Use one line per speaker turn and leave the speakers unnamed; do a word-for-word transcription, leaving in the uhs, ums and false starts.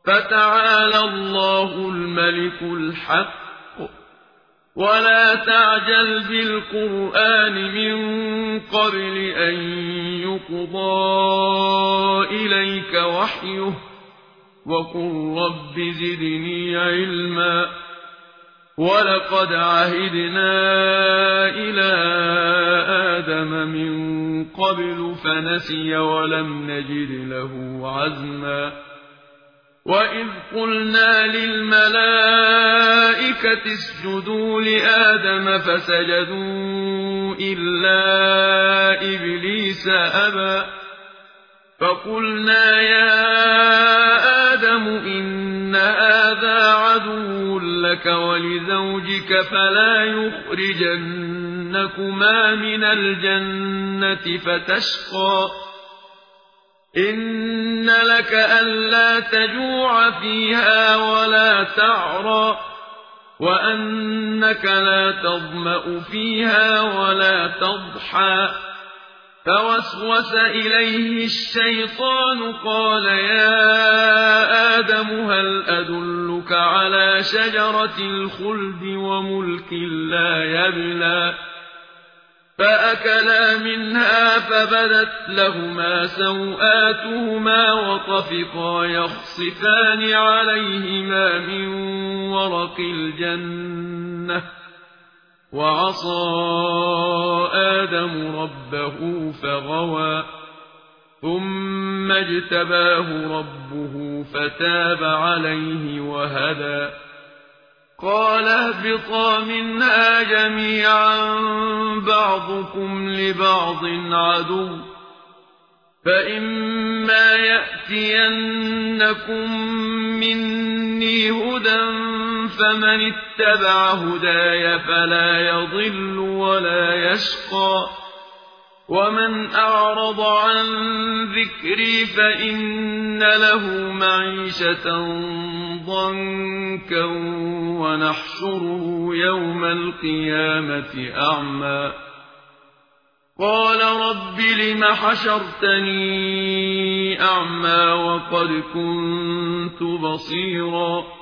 فتعالى الله الملك الحق ولا تعجل بالقرآن من قبل أن يقضى إليك وحيه وقل رب زدني علما ولقد عهدنا إلى آدم من قبل فنسي ولم نجد له عزما وإذ قلنا للملائكة اسجدوا لآدم فسجدوا إلا إبليس أبى فقلنا يا آدم إن هذا عدو لك ولزوجك فلا يخرجنكما من الجنة فتشقى إن لك ألا تجوع فيها ولا تعرى وأنك لا تظمأ فيها ولا تضحى فوسوس إليه الشيطان قال يا آدم هل أدلك على شجرة الخلد وملك لا يبلى فأكلا منها فبدت لهما سوآتهما وطفقا يخصفان عليهما من ورق الجنة وعصى آدم ربه فغوى ثم اجتباه ربه فتاب عليه وهدى قال اهبطا منها جميعا بعضكم لبعض عدو فإما يأتينكم مني هدى فمن اتبع هداي فلا يضل ولا يشقى ومن أعرض عن ذكري فإن له معيشة ضنكا ونحشره يوم القيامة أعمى قال رب لم حشرتني أعمى وقد كنت بصيرا